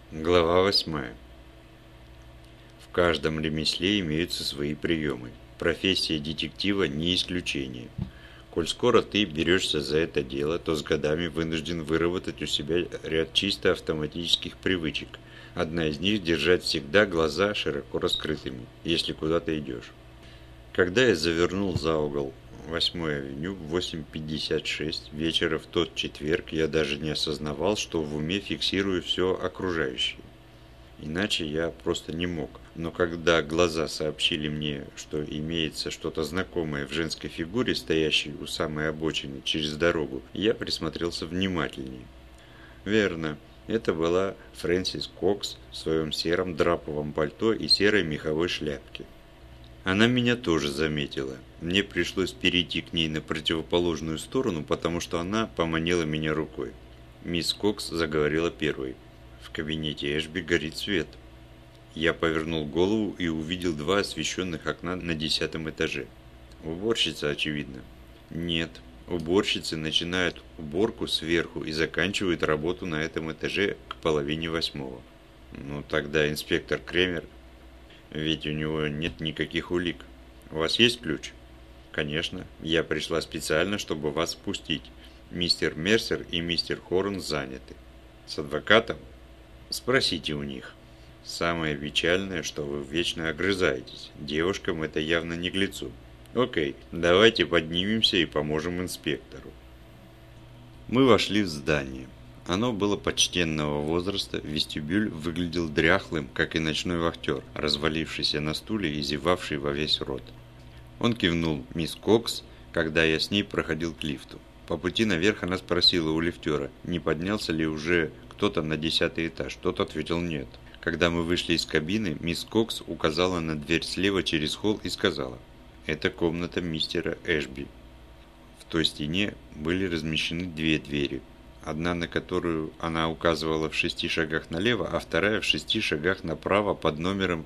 Глава 8. В каждом ремесле имеются свои приемы. Профессия детектива не исключение. Коль скоро ты берешься за это дело, то с годами вынужден выработать у себя ряд чисто автоматических привычек. Одна из них – держать всегда глаза широко раскрытыми, если куда-то идешь. Когда я завернул за угол 8-й авеню в 8:56 вечера в тот четверг, я даже не осознавал, что в уме фиксирую все окружающее. Иначе я просто не мог. Но когда глаза сообщили мне, что имеется что-то знакомое в женской фигуре, стоящей у самой обочины через дорогу, я присмотрелся внимательнее. Верно, это была Фрэнсис Кокс в своем сером драповом пальто и серой меховой шляпке. Она меня тоже заметила. Мне пришлось перейти к ней на противоположную сторону, потому что она поманила меня рукой. Мисс Кокс заговорила первой. В кабинете Эшби горит свет. Я повернул голову и увидел два освещенных окна на 10-м этаже. Уборщица, очевидно. Нет, уборщицы начинают уборку сверху и заканчивают работу на этом этаже к 7:30. Ну тогда инспектор Кремер. Ведь у него нет никаких улик. У вас есть ключ? Конечно. Я пришла специально, чтобы вас впустить. Мистер Мерсер и мистер Хорн заняты. С адвокатом? Спросите у них. Самое печальное, что вы вечно огрызаетесь. Девушкам это явно не к лицу. Окей, давайте поднимемся и поможем инспектору. Мы вошли в здание. Оно было почтенного возраста, вестибюль выглядел дряхлым, как и ночной вахтер, развалившийся на стуле и зевавший во весь рот. Он кивнул мисс Кокс, когда я с ней проходил к лифту. По пути наверх она спросила у лифтера, не поднялся ли уже кто-то на 10-й этаж. Тот ответил нет. Когда мы вышли из кабины, мисс Кокс указала на дверь слева через холл и сказала: «Это комната мистера Эшби». В той стене были размещены две двери. Одна, на которую она указывала в 6 шагах налево, а вторая в 6 шагах направо под номером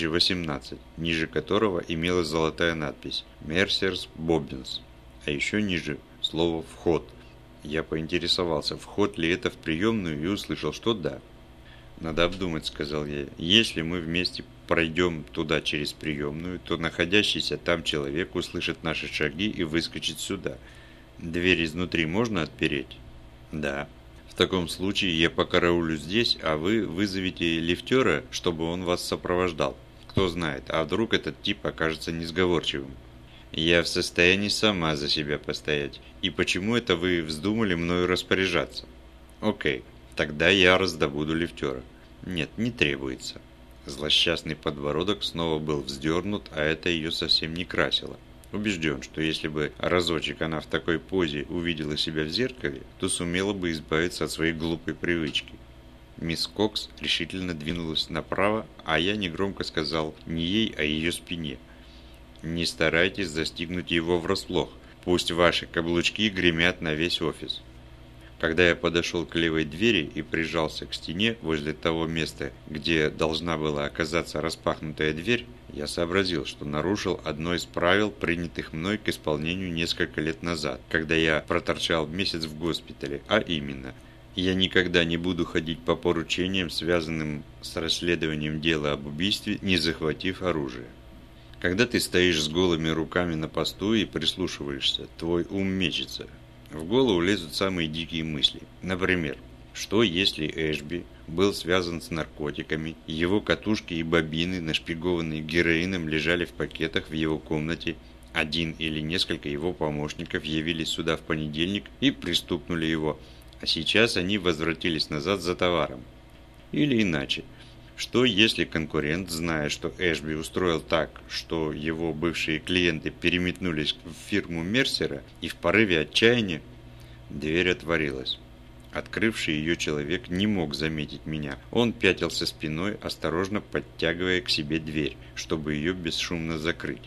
1018, ниже которого имелась золотая надпись «Мерсерс Боббинс», а еще ниже слово «Вход». Я поинтересовался, вход ли это в приемную, и услышал, что да. «Надо обдумать», — сказал я. «Если мы вместе пройдем туда через приемную, то находящийся там человек услышит наши шаги и выскочит сюда. Дверь изнутри можно отпереть?» «Да». «В таком случае я покараулю здесь, а вы вызовете лифтера, чтобы он вас сопровождал. Кто знает, а вдруг этот тип окажется несговорчивым?» «Я в состоянии сама за себя постоять. И почему это вы вздумали мною распоряжаться?» «Окей, тогда я раздобуду лифтера». «Нет, не требуется». Злосчастный подбородок снова был вздернут, а это ее совсем не красило. Убежден, что если бы разочек она в такой позе увидела себя в зеркале, то сумела бы избавиться от своей глупой привычки. Мисс Кокс решительно двинулась направо, а я негромко сказал не ей, а ее спине: «Не старайтесь застигнуть его врасплох, пусть ваши каблучки гремят на весь офис». Когда я подошел к левой двери и прижался к стене возле того места, где должна была оказаться распахнутая дверь, я сообразил, что нарушил одно из правил, принятых мной к исполнению несколько лет назад, когда я проторчал месяц в госпитале, а именно: я никогда не буду ходить по поручениям, связанным с расследованием дела об убийстве, не захватив оружие. Когда ты стоишь с голыми руками на посту и прислушиваешься, твой ум мечется. В голову лезут самые дикие мысли. Например, что если Эшби был связан с наркотиками, его катушки и бобины, нашпигованные героином, лежали в пакетах в его комнате, один или несколько его помощников явились сюда в понедельник и пристукнули его, а сейчас они возвратились назад за товаром. Или иначе. Что если конкурент, зная, что Эшби устроил так, что его бывшие клиенты переметнулись в фирму Мерсера, и в порыве отчаяния... Дверь отворилась. Открывший ее человек не мог заметить меня. Он пятился спиной, осторожно подтягивая к себе дверь, чтобы ее бесшумно закрыть.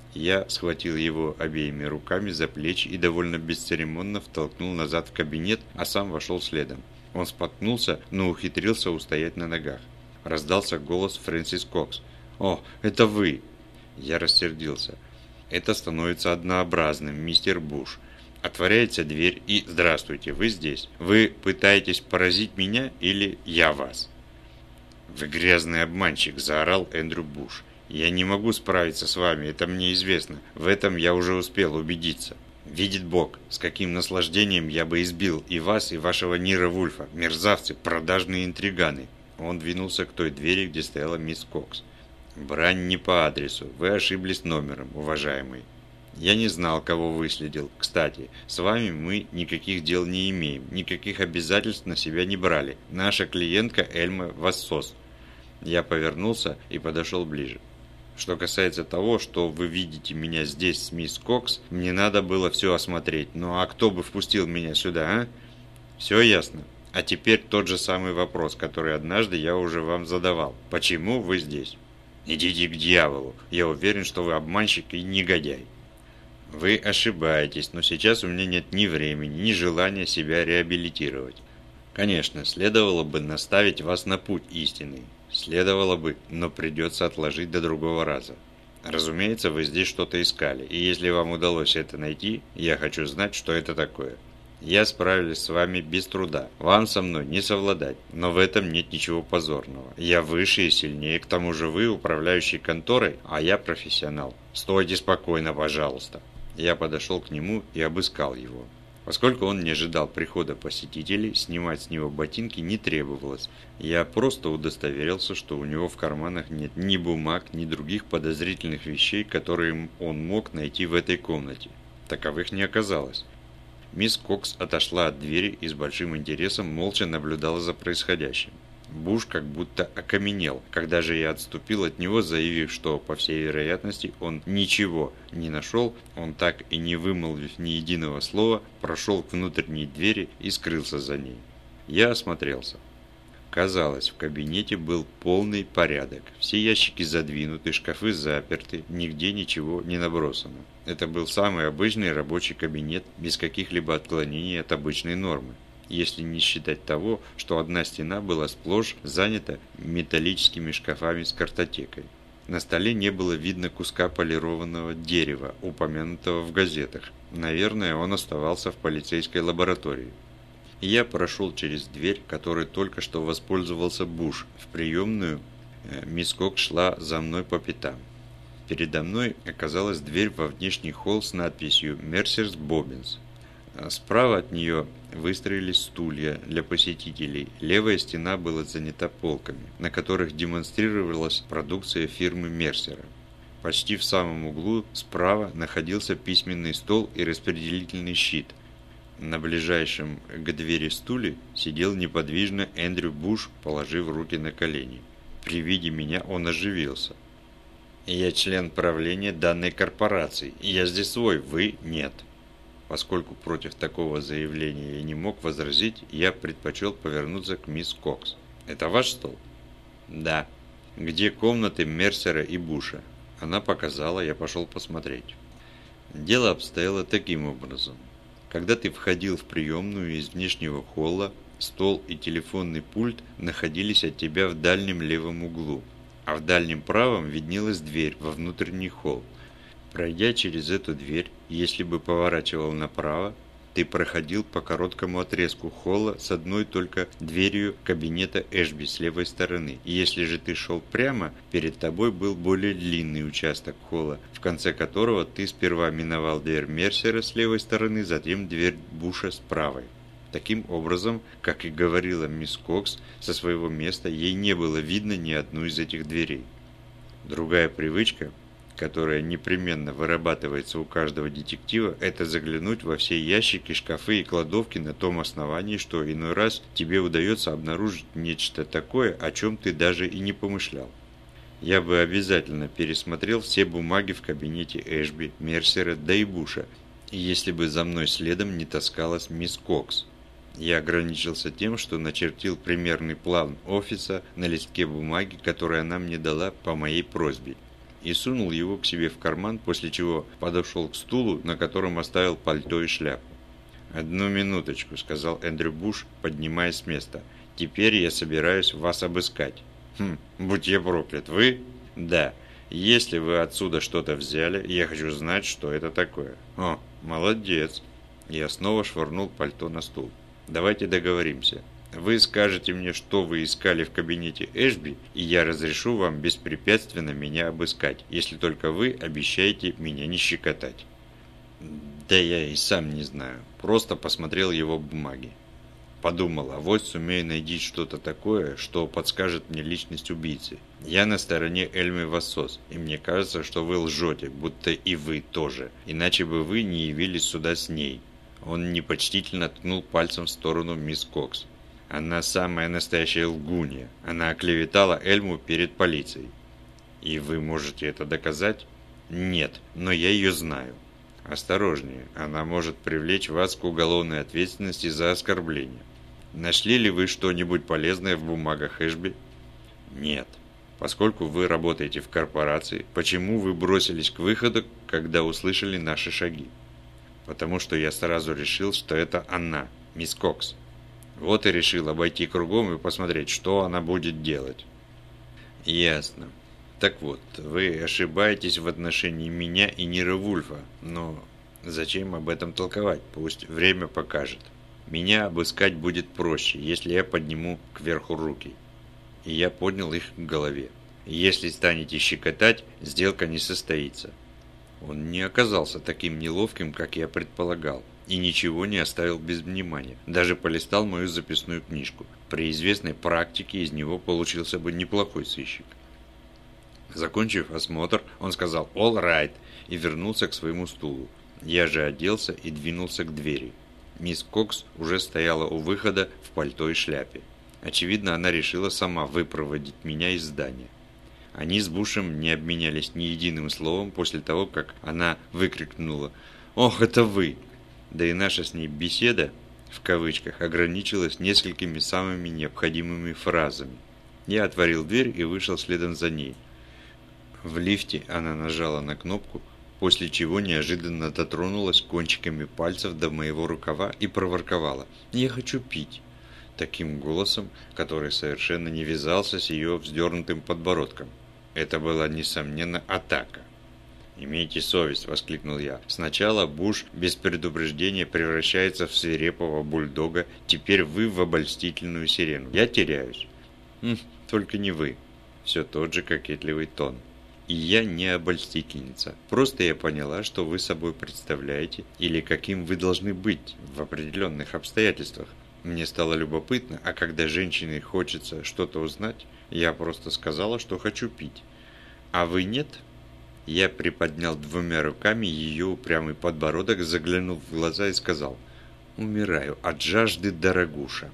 Я схватил его обеими руками за плечи и довольно бесцеремонно втолкнул назад в кабинет, а сам вошел следом. Он споткнулся, но ухитрился устоять на ногах. Раздался голос Фрэнсис Кокс. «О, это вы!» Я рассердился. «Это становится однообразным, мистер Буш. Отворяется дверь и «Здравствуйте, вы здесь. Вы пытаетесь поразить меня или я вас?» «Вы грязный обманщик!» – заорал Эндрю Буш. «Я не могу справиться с вами, это мне известно. В этом я уже успел убедиться. Видит Бог, с каким наслаждением я бы избил и вас, и вашего Ниро Вульфа, мерзавцы, продажные интриганы!» Он двинулся к той двери, где стояла мисс Кокс. «Брань не по адресу. Вы ошиблись номером, уважаемый. Я не знал, кого выследил. Кстати, с вами мы никаких дел не имеем, никаких обязательств на себя не брали. Наша клиентка Эльма Вассос». Я повернулся и подошел ближе. «Что касается того, что вы видите меня здесь с мисс Кокс, мне надо было все осмотреть. Ну а кто бы впустил меня сюда, а? Все ясно? А теперь тот же самый вопрос, который однажды я уже вам задавал. Почему вы здесь?» «Идите к дьяволу. Я уверен, что вы обманщик и негодяй». «Вы ошибаетесь, но сейчас у меня нет ни времени, ни желания себя реабилитировать. Конечно, следовало бы наставить вас на путь истинный. Следовало бы, но придется отложить до другого раза. Разумеется, вы здесь что-то искали, и если вам удалось это найти, я хочу знать, что это такое. Я справлюсь с вами без труда, вам со мной не совладать, но в этом нет ничего позорного. Я выше и сильнее, к тому же вы управляющий конторой, а я профессионал. Стойте спокойно, пожалуйста». Я подошел к нему и обыскал его. Поскольку он не ожидал прихода посетителей, снимать с него ботинки не требовалось. Я просто удостоверился, что у него в карманах нет ни бумаг, ни других подозрительных вещей, которые он мог найти в этой комнате. Таковых не оказалось. Мисс Кокс отошла от двери и с большим интересом молча наблюдала за происходящим. Буш как будто окаменел, когда же я отступил от него, заявив, что, по всей вероятности, он ничего не нашел. Он, так и не вымолвив ни единого слова, прошел к внутренней двери и скрылся за ней. Я осмотрелся. Казалось, в кабинете был полный порядок. Все ящики задвинуты, шкафы заперты, нигде ничего не набросано. Это был самый обычный рабочий кабинет, без каких-либо отклонений от обычной нормы. Если не считать того, что одна стена была сплошь занята металлическими шкафами с картотекой. На столе не было видно куска полированного дерева, упомянутого в газетах. Наверное, он оставался в полицейской лаборатории. Я прошел через дверь, которой только что воспользовался Буш. В приемную мисс Кокс шла за мной по пятам. Передо мной оказалась дверь во внешний холл с надписью «Мерсерс Боббинс». Справа от нее выстроились стулья для посетителей. Левая стена была занята полками, на которых демонстрировалась продукция фирмы Мерсера. Почти в самом углу справа находился письменный стол и распределительный щит. На ближайшем к двери стуле сидел неподвижно Эндрю Буш, положив руки на колени. При виде меня он оживился. «Я член правления данной корпорации. Я здесь свой, вы нет». Поскольку против такого заявления я не мог возразить, я предпочел повернуться к мисс Кокс. «Это ваш стол?» «Да». «Где комнаты Мерсера и Буша?» Она показала, я пошел посмотреть. Дело обстояло таким образом. Когда ты входил в приемную из внешнего холла, стол и телефонный пульт находились от тебя в дальнем левом углу, а в дальнем правом виднелась дверь во внутренний холл. Пройдя через эту дверь, если бы поворачивал направо, ты проходил по короткому отрезку холла с одной только дверью кабинета Эшби с левой стороны. И если же ты шел прямо, перед тобой был более длинный участок холла, в конце которого ты сперва миновал дверь Мерсера с левой стороны, затем дверь Буша с правой. Таким образом, как и говорила мисс Кокс, со своего места ей не было видно ни одну из этих дверей. Другая привычка, которая непременно вырабатывается у каждого детектива, это заглянуть во все ящики, шкафы и кладовки на том основании, что иной раз тебе удается обнаружить нечто такое, о чем ты даже и не помышлял. Я бы обязательно пересмотрел все бумаги в кабинете Эшби, Мерсера, да и Буша, если бы за мной следом не таскалась мисс Кокс. Я ограничился тем, что начертил примерный план офиса на листке бумаги, который она мне дала по моей просьбе, и сунул его к себе в карман, после чего подошел к стулу, на котором оставил пальто и шляпу. «Одну минуточку», — сказал Эндрю Буш, поднимаясь с места. «Теперь я собираюсь вас обыскать». Будь я проклят, вы?» «Да. Если вы отсюда что-то взяли, я хочу знать, что это такое». «О, молодец». Я снова швырнул пальто на стул. «Давайте договоримся. Вы скажете мне, что вы искали в кабинете Эшби, и я разрешу вам беспрепятственно меня обыскать, если только вы обещаете меня не щекотать». Да я и сам не знаю. Просто посмотрел его бумаги. Подумал, авось сумею найти что-то такое, что подскажет мне личность убийцы. Я на стороне Эльмы Вассос, и мне кажется, что вы лжете, будто и вы тоже, иначе бы вы не явились сюда с ней. Он непочтительно ткнул пальцем в сторону мисс Кокс. Она самая настоящая лгунья. Она оклеветала Эльму перед полицией. И вы можете это доказать? Нет, но я ее знаю. Осторожнее, она может привлечь вас к уголовной ответственности за оскорбление. Нашли ли вы что-нибудь полезное в бумагах Эшби? Нет. Поскольку вы работаете в корпорации, почему вы бросились к выходу, когда услышали наши шаги? Потому что я сразу решил, что это она, мисс Кокс. Вот и решил обойти кругом и посмотреть, что она будет делать. Ясно. Так вот, вы ошибаетесь в отношении меня и Нира Вульфа, но зачем об этом толковать? Пусть время покажет. Меня обыскать будет проще, если я подниму кверху руки. И я поднял их к голове. Если станете щекотать, сделка не состоится. Он не оказался таким неловким, как я предполагал, и ничего не оставил без внимания. Даже полистал мою записную книжку. При известной практике из него получился бы неплохой сыщик. Закончив осмотр, он сказал «All right» и вернулся к своему стулу. Я же оделся и двинулся к двери. Мисс Кокс уже стояла у выхода в пальто и шляпе. Очевидно, она решила сама выпроводить меня из здания. Они с Бушем не обменялись ни единым словом после того, как она выкрикнула «Ох, это вы!». Да и наша с ней беседа, в кавычках, ограничилась несколькими самыми необходимыми фразами. Я отворил дверь и вышел следом за ней. В лифте она нажала на кнопку, после чего неожиданно дотронулась кончиками пальцев до моего рукава и проворковала «Я хочу пить», таким голосом, который совершенно не вязался с ее вздернутым подбородком. Это была, несомненно, атака. «Имейте совесть», — воскликнул я. «Сначала Буш без предупреждения превращается в свирепого бульдога, теперь вы в обольстительную сирену. Я теряюсь». «Только не вы». Все тот же кокетливый тон. «И я не обольстительница. Просто я поняла, что вы собой представляете или каким вы должны быть в определенных обстоятельствах. Мне стало любопытно, а когда женщине хочется что-то узнать, я просто сказала, что хочу пить. А вы нет?» Я приподнял двумя руками ее упрямый подбородок, заглянув в глаза и сказал «Умираю от жажды, дорогуша».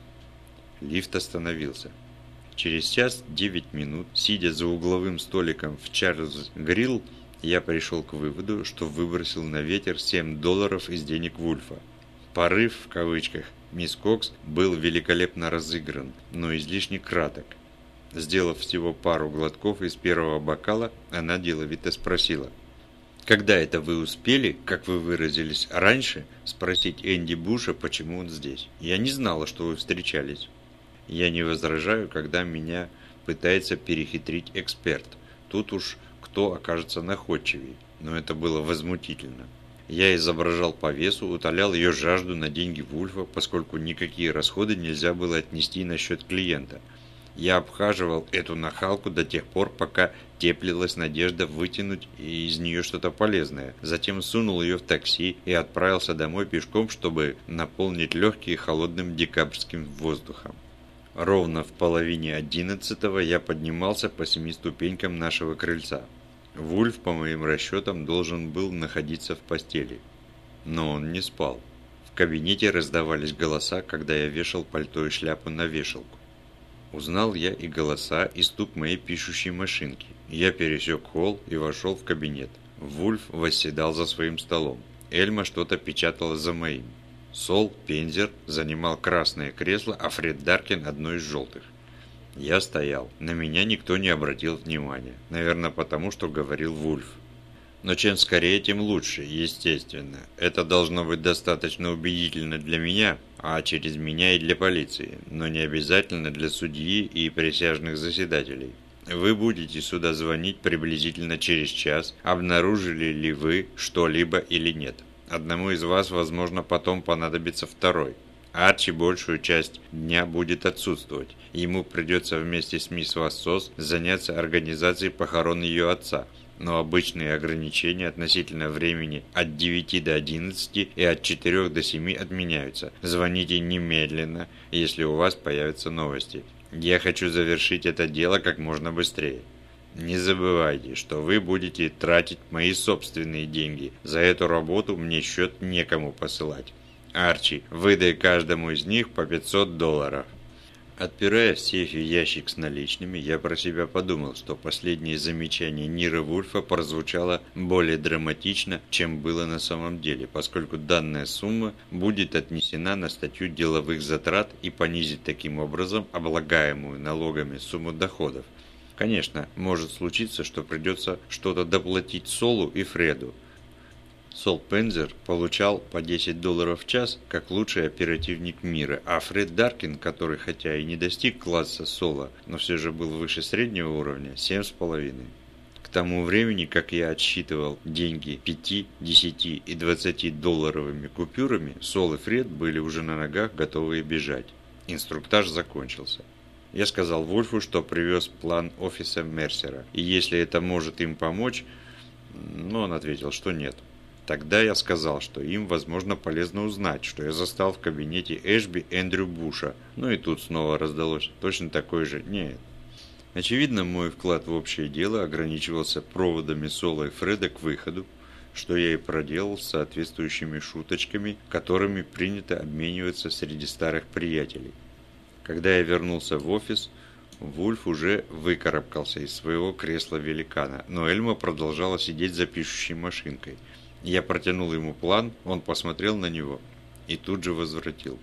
Лифт остановился. Через час 9 минут, сидя за угловым столиком в Чарльз Грилл, я пришел к выводу, что выбросил на ветер $7 из денег Вульфа. Порыв, в кавычках, мисс Кокс был великолепно разыгран, но излишне краток. Сделав всего пару глотков из первого бокала, она деловито спросила: «Когда это вы успели, как вы выразились, раньше спросить Энди Буша, почему он здесь? Я не знала, что вы встречались». Я не возражаю, когда меня пытается перехитрить эксперт. Тут уж кто окажется находчивее, но это было возмутительно. Я изображал повесу, утолял ее жажду на деньги Вульфа, поскольку никакие расходы нельзя было отнести на счет клиента. Я обхаживал эту нахалку до тех пор, пока теплилась надежда вытянуть из нее что-то полезное. Затем сунул ее в такси и отправился домой пешком, чтобы наполнить легкие холодным декабрьским воздухом. Ровно в 10:30 я поднимался по 7 ступенькам нашего крыльца. Вульф, по моим расчетам, должен был находиться в постели. Но он не спал. В кабинете раздавались голоса, когда я вешал пальто и шляпу на вешалку. Узнал я и голоса, и стук моей пишущей машинки. Я пересек холл и вошел в кабинет. Вульф восседал за своим столом. Эльма что-то печатала за моим. Сол Пензер занимал красное кресло, а Фред Даркин одно из желтых. Я стоял. На меня никто не обратил внимания. Наверное, потому что говорил Вульф. Но чем скорее, тем лучше, естественно. Это должно быть достаточно убедительно для меня, а через меня и для полиции, но не обязательно для судьи и присяжных заседателей. Вы будете сюда звонить приблизительно через час, обнаружили ли вы что-либо или нет. Одному из вас, возможно, потом понадобится второй. Арчи большую часть дня будет отсутствовать. Ему придется вместе с мисс Вассос заняться организацией похорон ее отца. Но обычные ограничения относительно времени от 9 до 11 и от 4 до 7 отменяются. Звоните немедленно, если у вас появятся новости. Я хочу завершить это дело как можно быстрее. Не забывайте, что вы будете тратить мои собственные деньги. За эту работу мне счет некому посылать. Арчи, выдай каждому из них по $500. Отпирая в сейфе ящик с наличными, я про себя подумал, что последнее замечание Ниро Вульфа прозвучало более драматично, чем было на самом деле, поскольку данная сумма будет отнесена на статью деловых затрат и понизит таким образом облагаемую налогами сумму доходов. Конечно, может случиться, что придется что-то доплатить Солу и Фреду. Сол Пензер получал по $10 в час, как лучший оперативник мира, а Фред Даркин, который хотя и не достиг класса Сола, но все же был выше среднего уровня, 7,5. К тому времени, как я отсчитывал деньги 5, 10 и 20-долларовыми купюрами, Сол и Фред были уже на ногах, готовые бежать. Инструктаж закончился. Я сказал Вульфу, что привез план офиса Мерсера, и если это может им помочь, но он ответил, что нет. Тогда я сказал, что им, возможно, полезно узнать, что я застал в кабинете Эшби Эндрю Буша. Ну и тут снова раздалось точно такое же «нет». Очевидно, мой вклад в общее дело ограничивался проводами Сола и Фреда к выходу, что я и проделал с соответствующими шуточками, которыми принято обмениваться среди старых приятелей. Когда я вернулся в офис, Вульф уже выкарабкался из своего кресла великана, но Эльма продолжала сидеть за пишущей машинкой. Я протянул ему план, он посмотрел на него и тут же возвратил.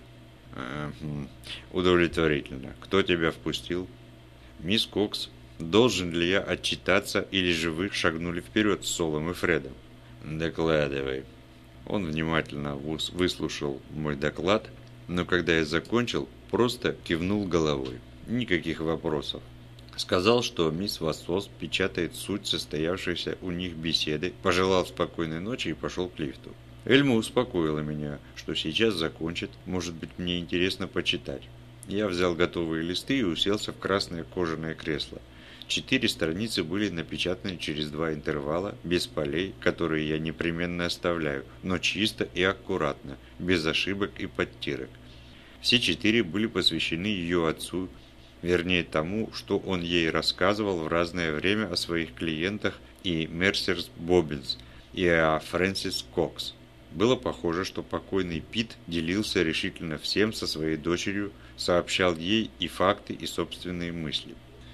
Удовлетворительно. Кто тебя впустил? Мисс Кокс. Должен ли я отчитаться, или же вы шагнули вперед с Солом и Фредом? Докладывай. Он внимательно выслушал мой доклад, но когда я закончил, просто кивнул головой. Никаких вопросов. Сказал, что мисс Вассос печатает суть состоявшейся у них беседы, пожелал спокойной ночи и пошел к лифту. Эльма успокоила меня, что сейчас закончит, может быть, мне интересно почитать. Я взял готовые листы и уселся в красное кожаное кресло. 4 страницы были напечатаны через 2 интервала, без полей, которые я непременно оставляю, но чисто и аккуратно, без ошибок и подтирок. Все 4 были посвящены ее отцу, вернее тому, что он ей рассказывал в разное время о своих клиентах и Мерсерс Боббинс, и о Фрэнсис Кокс. Было похоже, что покойный Пит делился решительно всем со своей дочерью, сообщал ей и факты, и собственные мысли.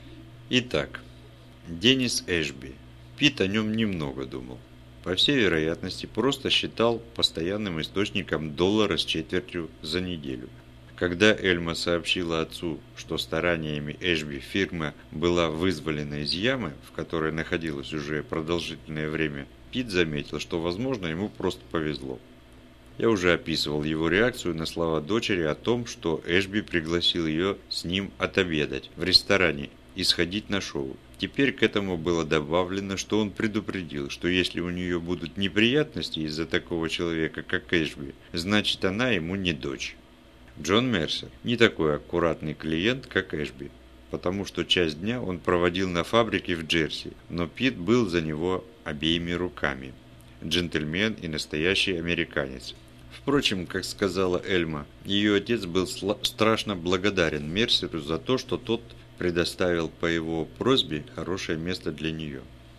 Итак, Деннис Эшби. Пит о нем немного думал. По всей вероятности, просто считал постоянным источником $1 с четвертью за неделю. Когда Эльма сообщила отцу, что стараниями Эшби фирма была вызволена из ямы, в которой находилась уже продолжительное время, Пит заметил, что, возможно, ему просто повезло. Я уже описывал его реакцию на слова дочери о том, что Эшби пригласил ее с ним отобедать в ресторане и сходить на шоу. Теперь к этому было добавлено, что он предупредил, что если у нее будут неприятности из-за такого человека, как Эшби, значит она ему не дочь. Джон Мерсер не такой аккуратный клиент, как Эшби, потому что часть дня он проводил на фабрике в Джерси, но Пит был за него обеими руками. Джентльмен и настоящий американец. Впрочем, как сказала Эльма, ее отец был страшно благодарен Мерсеру за то, что тот предоставил по его просьбе хорошее место для нее.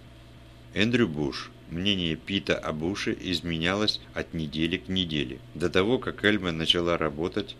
Эндрю Буш. Мнение Пита о Буше изменялось от недели к неделе. До того, как Эльма начала работать,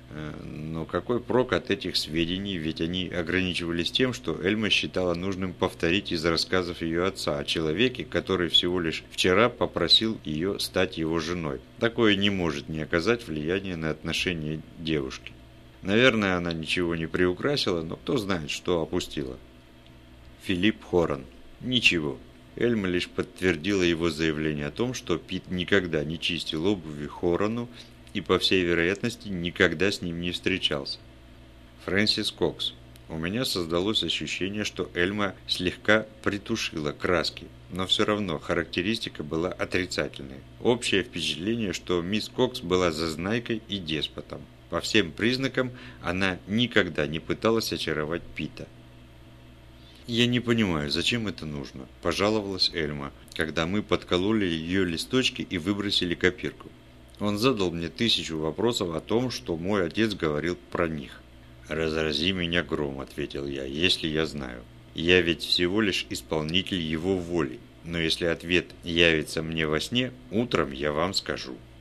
но какой прок от этих сведений, ведь они ограничивались тем, что Эльма считала нужным повторить из рассказов ее отца о человеке, который всего лишь вчера попросил ее стать его женой. Такое не может не оказать влияния на отношения девушки. Наверное, она ничего не приукрасила, но кто знает, что опустила. Филипп Хоран. Ничего. Эльма лишь подтвердила его заявление о том, что Пит никогда не чистил обуви Хорану и, по всей вероятности, никогда с ним не встречался. Фрэнсис Кокс. У меня создалось ощущение, что Эльма слегка притушила краски, но все равно характеристика была отрицательной. Общее впечатление, что мисс Кокс была зазнайкой и деспотом. По всем признакам она никогда не пыталась очаровать Пита. «Я не понимаю, зачем это нужно?» – пожаловалась Эльма, когда мы подкололи ее листочки и выбросили копирку. Он задал мне 1000 вопросов о том, что мой отец говорил про них. «Разрази меня гром», – ответил я, – «если я знаю. Я ведь всего лишь исполнитель его воли, но если ответ явится мне во сне, утром я вам скажу».